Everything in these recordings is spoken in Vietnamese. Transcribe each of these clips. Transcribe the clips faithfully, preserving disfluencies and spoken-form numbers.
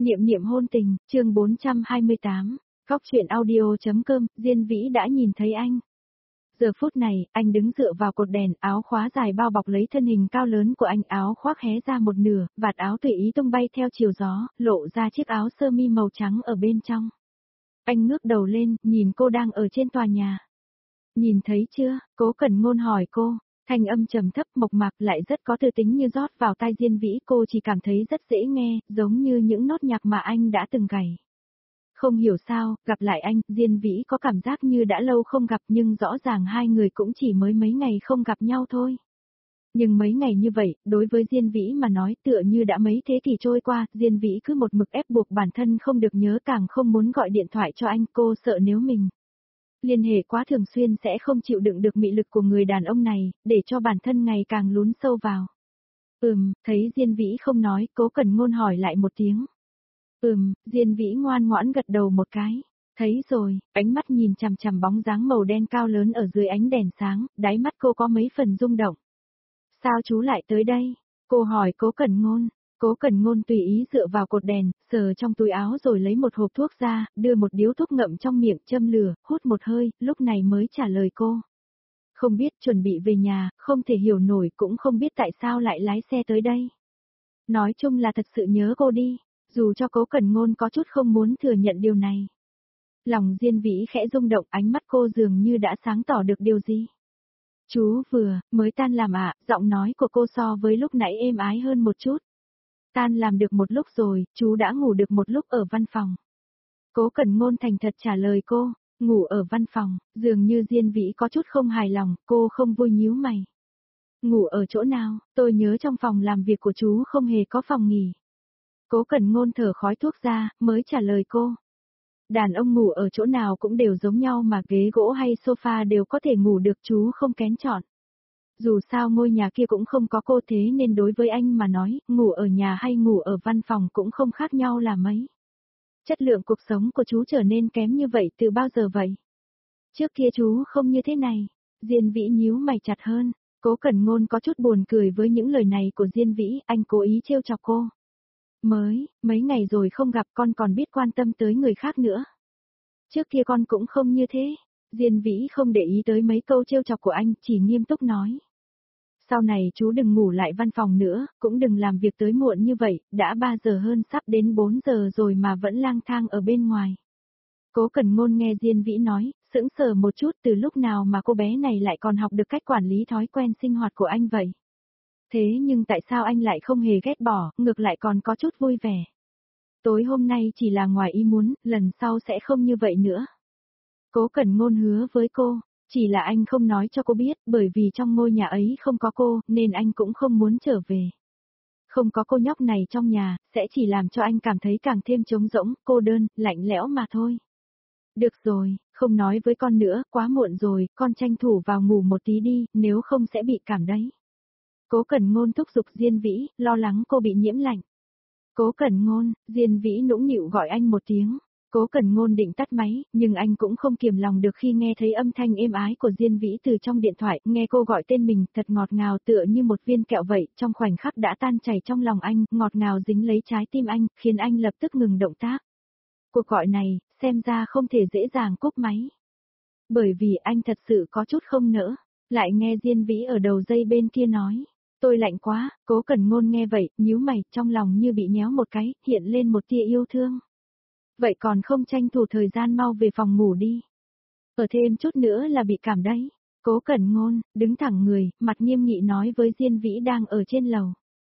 Niệm niệm hôn tình, chương bốn trăm hai mươi tám, Góc truyện audio.com, Diên Vĩ đã nhìn thấy anh. Giờ phút này, anh đứng dựa vào cột đèn, áo khóa dài bao bọc lấy thân hình cao lớn của anh, áo khoác hé ra một nửa, vạt áo tùy ý tung bay theo chiều gió, lộ ra chiếc áo sơ mi màu trắng ở bên trong. Anh ngước đầu lên, nhìn cô đang ở trên tòa nhà. Nhìn thấy chưa? Cố Cẩn Ngôn hỏi cô. Thanh âm trầm thấp mộc mạc lại rất có tư tính như rót vào tai Diên Vĩ, cô chỉ cảm thấy rất dễ nghe, giống như những nốt nhạc mà anh đã từng gảy. Không hiểu sao, gặp lại anh, Diên Vĩ có cảm giác như đã lâu không gặp nhưng rõ ràng hai người cũng chỉ mới mấy ngày không gặp nhau thôi. Nhưng mấy ngày như vậy, đối với Diên Vĩ mà nói tựa như đã mấy thế kỷ trôi qua, Diên Vĩ cứ một mực ép buộc bản thân không được nhớ, càng không muốn gọi điện thoại cho anh, cô sợ nếu mình liên hệ quá thường xuyên sẽ không chịu đựng được mị lực của người đàn ông này, để cho bản thân ngày càng lún sâu vào. Ừm, thấy Diên Vĩ không nói, Cố Cẩn Ngôn hỏi lại một tiếng. Ừm, Diên Vĩ ngoan ngoãn gật đầu một cái. Thấy rồi, ánh mắt nhìn chằm chằm bóng dáng màu đen cao lớn ở dưới ánh đèn sáng, đáy mắt cô có mấy phần rung động. Sao chú lại tới đây? Cô hỏi Cố Cẩn Ngôn. Cố Cẩn Ngôn tùy ý dựa vào cột đèn, sờ trong túi áo rồi lấy một hộp thuốc ra, đưa một điếu thuốc ngậm trong miệng, châm lửa, hút một hơi, lúc này mới trả lời cô. Không biết, chuẩn bị về nhà, không thể hiểu nổi, cũng không biết tại sao lại lái xe tới đây. Nói chung là thật sự nhớ cô đi, dù cho Cố Cẩn Ngôn có chút không muốn thừa nhận điều này. Lòng Diên Vĩ khẽ rung động, ánh mắt cô dường như đã sáng tỏ được điều gì. Chú vừa, mới tan làm ạ, giọng nói của cô so với lúc nãy êm ái hơn một chút. Tan làm được một lúc rồi, chú đã ngủ được một lúc ở văn phòng. Cố Cẩn Ngôn thành thật trả lời cô, ngủ ở văn phòng, dường như Diên Vĩ có chút không hài lòng, cô không vui nhíu mày. Ngủ ở chỗ nào, tôi nhớ trong phòng làm việc của chú không hề có phòng nghỉ. Cố Cẩn Ngôn thở khói thuốc ra, mới trả lời cô. Đàn ông ngủ ở chỗ nào cũng đều giống nhau mà, ghế gỗ hay sofa đều có thể ngủ được, chú không kén chọn. Dù sao ngôi nhà kia cũng không có cô, thế nên đối với anh mà nói, ngủ ở nhà hay ngủ ở văn phòng cũng không khác nhau là mấy. Chất lượng cuộc sống của chú trở nên kém như vậy từ bao giờ vậy? Trước kia chú không như thế này. Diên Vĩ nhíu mày chặt hơn. Cố Cẩn Ngôn có chút buồn cười với những lời này của Diên Vĩ, anh cố ý trêu chọc cô. Mới, mấy ngày rồi không gặp, con còn biết quan tâm tới người khác nữa. Trước kia con cũng không như thế. Diên Vĩ không để ý tới mấy câu trêu chọc của anh, chỉ nghiêm túc nói. Sau này chú đừng ngủ lại văn phòng nữa, cũng đừng làm việc tới muộn như vậy, đã ba giờ hơn sắp đến bốn giờ rồi mà vẫn lang thang ở bên ngoài. Cố Cẩn Ngôn nghe Diên Vĩ nói, sững sờ một chút, từ lúc nào mà cô bé này lại còn học được cách quản lý thói quen sinh hoạt của anh vậy? Thế nhưng tại sao anh lại không hề ghét bỏ, ngược lại còn có chút vui vẻ? Tối hôm nay chỉ là ngoài ý muốn, lần sau sẽ không như vậy nữa. Cố Cẩn Ngôn hứa với cô, chỉ là anh không nói cho cô biết, bởi vì trong ngôi nhà ấy không có cô, nên anh cũng không muốn trở về. Không có cô nhóc này trong nhà, sẽ chỉ làm cho anh cảm thấy càng thêm trống rỗng, cô đơn, lạnh lẽo mà thôi. Được rồi, không nói với con nữa, quá muộn rồi, con tranh thủ vào ngủ một tí đi, nếu không sẽ bị cảm đấy. Cố Cẩn Ngôn thúc giục Diên Vĩ, lo lắng cô bị nhiễm lạnh. Cố Cẩn Ngôn, Diên Vĩ nũng nịu gọi anh một tiếng. Cố Cẩn Ngôn định tắt máy, nhưng anh cũng không kiềm lòng được khi nghe thấy âm thanh êm ái của Diên Vĩ từ trong điện thoại, nghe cô gọi tên mình, thật ngọt ngào tựa như một viên kẹo vậy, trong khoảnh khắc đã tan chảy trong lòng anh, ngọt ngào dính lấy trái tim anh, khiến anh lập tức ngừng động tác. Cuộc gọi này, xem ra không thể dễ dàng cúp máy. Bởi vì anh thật sự có chút không nỡ, lại nghe Diên Vĩ ở đầu dây bên kia nói. Tôi lạnh quá, Cố Cẩn Ngôn nghe vậy, nhíu mày, trong lòng như bị nhéo một cái, hiện lên một tia yêu thương. Vậy còn không tranh thủ thời gian mau về phòng ngủ đi. Ở thêm chút nữa là bị cảm đấy. Cố Cẩn Ngôn, đứng thẳng người, mặt nghiêm nghị nói với Diên Vĩ đang ở trên lầu.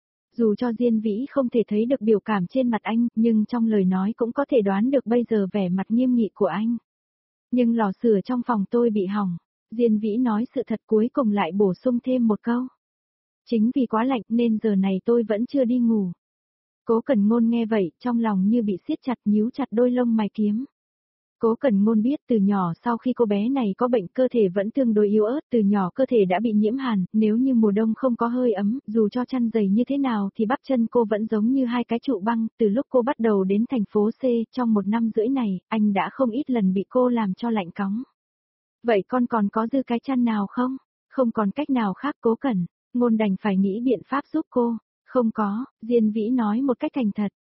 Dù cho Diên Vĩ không thể thấy được biểu cảm trên mặt anh, nhưng trong lời nói cũng có thể đoán được bây giờ vẻ mặt nghiêm nghị của anh. Nhưng lò sưởi trong phòng tôi bị hỏng. Diên Vĩ nói sự thật, cuối cùng lại bổ sung thêm một câu. Chính vì quá lạnh nên giờ này tôi vẫn chưa đi ngủ. Cố Cẩn Ngôn nghe vậy, trong lòng như bị siết chặt, nhíu chặt đôi lông mày kiếm. Cố Cẩn Ngôn biết từ nhỏ sau khi cô bé này có bệnh cơ thể vẫn tương đối yếu ớt, từ nhỏ cơ thể đã bị nhiễm hàn, nếu như mùa đông không có hơi ấm, dù cho chăn dày như thế nào thì bắp chân cô vẫn giống như hai cái trụ băng, từ lúc cô bắt đầu đến thành phố C, trong một năm rưỡi này, anh đã không ít lần bị cô làm cho lạnh cóng. Vậy con còn có dư cái chăn nào không? Không còn cách nào khác. Cố Cẩn Ngôn đành phải nghĩ biện pháp giúp cô. Không có, Diên Vĩ nói một cách thành thật.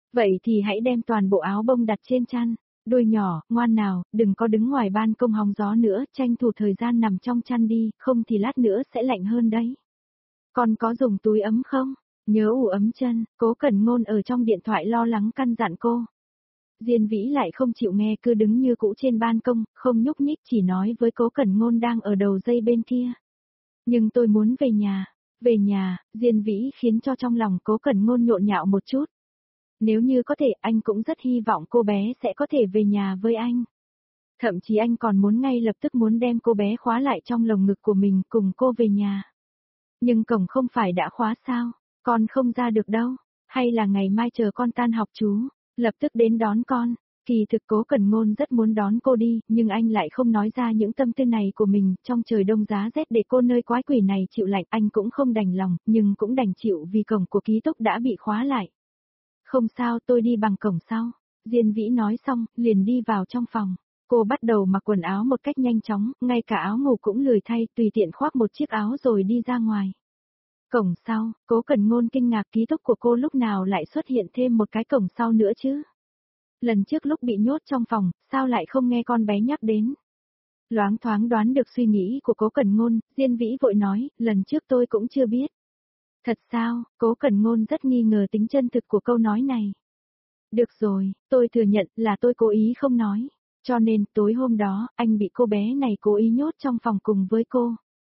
Vậy thì hãy đem toàn bộ áo bông đặt trên chăn. Đôi nhỏ, ngoan nào, đừng có đứng ngoài ban công hóng gió nữa, tranh thủ thời gian nằm trong chăn đi, không thì lát nữa sẽ lạnh hơn đấy. Con có dùng túi ấm không? Nhớ ủ ấm chân, Cố Cẩn Ngôn ở trong điện thoại lo lắng căn dặn cô. Diên Vĩ lại không chịu nghe, cứ đứng như cũ trên ban công, không nhúc nhích, chỉ nói với Cố Cẩn Ngôn đang ở đầu dây bên kia. Nhưng tôi muốn về nhà. Về nhà, Diên Vĩ khiến cho trong lòng Cố Cẩn Ngôn nhộn nhạo một chút. Nếu như có thể, anh cũng rất hy vọng cô bé sẽ có thể về nhà với anh. Thậm chí anh còn muốn ngay lập tức muốn đem cô bé khóa lại trong lồng ngực của mình cùng cô về nhà. Nhưng cổng không phải đã khóa sao? Con không ra được đâu. Hay là ngày mai chờ con tan học chú, lập tức đến đón con. Kỳ thực Cố Cẩn Ngôn rất muốn đón cô đi, nhưng anh lại không nói ra những tâm tư này của mình, trong trời đông giá rét để cô nơi quái quỷ này chịu lạnh, anh cũng không đành lòng, nhưng cũng đành chịu vì cổng của ký túc đã bị khóa lại. Không sao, tôi đi bằng cổng sau. Diên Vĩ nói xong, liền đi vào trong phòng. Cô bắt đầu mặc quần áo một cách nhanh chóng, ngay cả áo ngủ cũng lười thay, tùy tiện khoác một chiếc áo rồi đi ra ngoài. Cổng sau, Cố Cẩn Ngôn kinh ngạc ký túc của cô lúc nào lại xuất hiện thêm một cái cổng sau nữa chứ? Lần trước lúc bị nhốt trong phòng, sao lại không nghe con bé nhắc đến? Loáng thoáng đoán được suy nghĩ của Cố Cẩn Ngôn, Diên Vĩ vội nói, lần trước tôi cũng chưa biết. Thật sao? Cố Cẩn Ngôn rất nghi ngờ tính chân thực của câu nói này. Được rồi, tôi thừa nhận là tôi cố ý không nói. Cho nên, tối hôm đó, anh bị cô bé này cố ý nhốt trong phòng cùng với cô.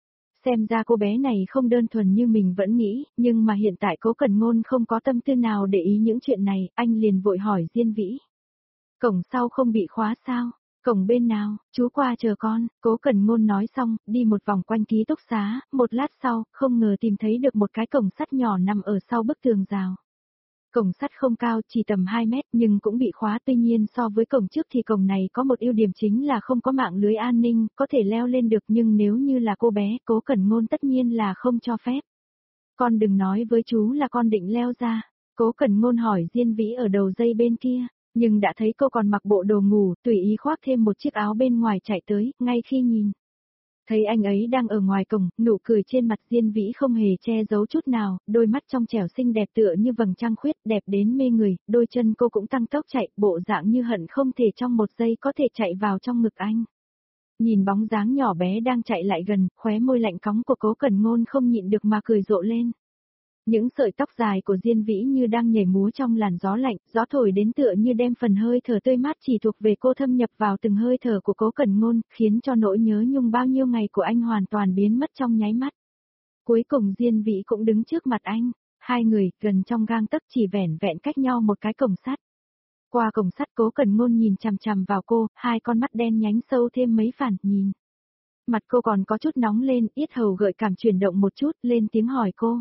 Xem ra cô bé này không đơn thuần như mình vẫn nghĩ, nhưng mà hiện tại Cố Cẩn Ngôn không có tâm tư nào để ý những chuyện này, anh liền vội hỏi Diên Vĩ. Cổng sau không bị khóa sao? Cổng bên nào, chú qua chờ con, Cố Cẩn Ngôn nói xong, đi một vòng quanh ký túc xá, một lát sau, không ngờ tìm thấy được một cái cổng sắt nhỏ nằm ở sau bức tường rào. Cổng sắt không cao, chỉ tầm hai mét, nhưng cũng bị khóa, tuy nhiên so với cổng trước thì cổng này có một ưu điểm chính là không có mạng lưới an ninh, có thể leo lên được, nhưng nếu như là cô bé, Cố Cẩn Ngôn tất nhiên là không cho phép. Con đừng nói với chú là con định leo ra, Cố Cẩn Ngôn hỏi Diên Vĩ ở đầu dây bên kia. Nhưng đã thấy cô còn mặc bộ đồ ngủ, tùy ý khoác thêm một chiếc áo bên ngoài chạy tới, ngay khi nhìn. Thấy anh ấy đang ở ngoài cổng, nụ cười trên mặt Diên Vĩ không hề che giấu chút nào, đôi mắt trong trẻo xinh đẹp tựa như vầng trăng khuyết, đẹp đến mê người, đôi chân cô cũng tăng tốc chạy, bộ dạng như hận không thể trong một giây có thể chạy vào trong ngực anh. Nhìn bóng dáng nhỏ bé đang chạy lại gần, khóe môi lạnh cóng của Cố Cẩn Ngôn không nhịn được mà cười rộ lên. Những sợi tóc dài của Diên Vĩ như đang nhảy múa trong làn gió lạnh, gió thổi đến tựa như đem phần hơi thở tươi mát chỉ thuộc về cô thâm nhập vào từng hơi thở của Cố Cẩn Ngôn, khiến cho nỗi nhớ nhung bao nhiêu ngày của anh hoàn toàn biến mất trong nháy mắt. Cuối cùng Diên Vĩ cũng đứng trước mặt anh, hai người, gần trong gang tấc chỉ vẻn vẹn cách nhau một cái cổng sắt. Qua cổng sắt Cố Cẩn Ngôn nhìn chằm chằm vào cô, hai con mắt đen nhánh sâu thêm mấy phần, nhìn. Mặt cô còn có chút nóng lên, yết hầu gợi cảm chuyển động một chút, lên tiếng hỏi cô.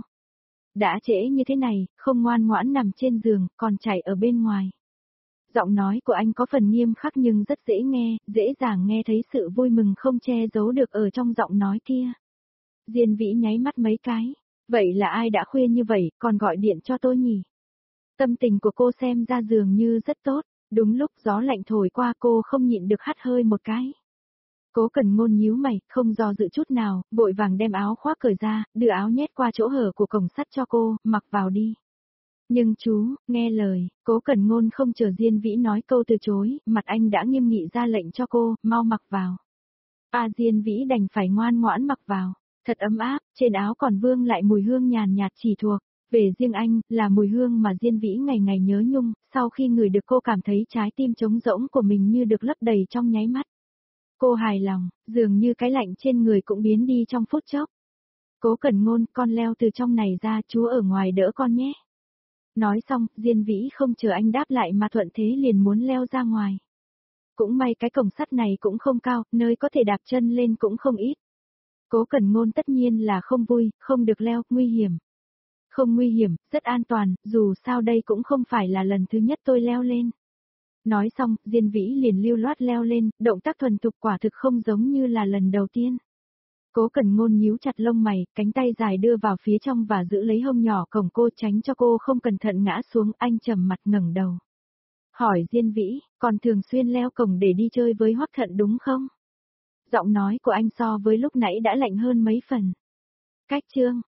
Đã trễ như thế này, không ngoan ngoãn nằm trên giường, còn chạy ở bên ngoài. Giọng nói của anh có phần nghiêm khắc nhưng rất dễ nghe, dễ dàng nghe thấy sự vui mừng không che giấu được ở trong giọng nói kia. Diên Vĩ nháy mắt mấy cái, vậy là ai đã khuya như vậy, còn gọi điện cho tôi nhỉ? Tâm tình của cô xem ra dường như rất tốt, đúng lúc gió lạnh thổi qua cô không nhịn được hắt hơi một cái. Cố Cẩn Ngôn nhíu mày, không do dự chút nào, vội vàng đem áo khoác cởi ra, đưa áo nhét qua chỗ hở của cổng sắt cho cô, mặc vào đi. Nhưng chú, nghe lời, Cố Cẩn Ngôn không chờ Diên Vĩ nói câu từ chối, mặt anh đã nghiêm nghị ra lệnh cho cô, mau mặc vào. A Diên Vĩ đành phải ngoan ngoãn mặc vào, thật ấm áp, trên áo còn vương lại mùi hương nhàn nhạt chỉ thuộc. Về riêng anh, là mùi hương mà Diên Vĩ ngày ngày nhớ nhung, sau khi ngửi được cô cảm thấy trái tim trống rỗng của mình như được lấp đầy trong nháy mắt. Cô hài lòng, dường như cái lạnh trên người cũng biến đi trong phút chốc. Cố Cẩn Ngôn, con leo từ trong này ra, chú ở ngoài đỡ con nhé. Nói xong, Diên Vĩ không chờ anh đáp lại mà thuận thế liền muốn leo ra ngoài. Cũng may cái cổng sắt này cũng không cao, nơi có thể đạp chân lên cũng không ít. Cố Cẩn Ngôn tất nhiên là không vui, không được leo, nguy hiểm. Không nguy hiểm, rất an toàn, dù sao đây cũng không phải là lần thứ nhất tôi leo lên. Nói xong, Diên Vĩ liền lưu loát leo lên, động tác thuần thục quả thực không giống như là lần đầu tiên. Cố Cẩn Ngôn nhíu chặt lông mày, cánh tay dài đưa vào phía trong và giữ lấy hông nhỏ cổng cô tránh cho cô không cẩn thận ngã xuống, anh trầm mặt ngẩng đầu. Hỏi Diên Vĩ, còn thường xuyên leo cổng để đi chơi với Hoắc Thận đúng không? Giọng nói của anh so với lúc nãy đã lạnh hơn mấy phần. Cách chương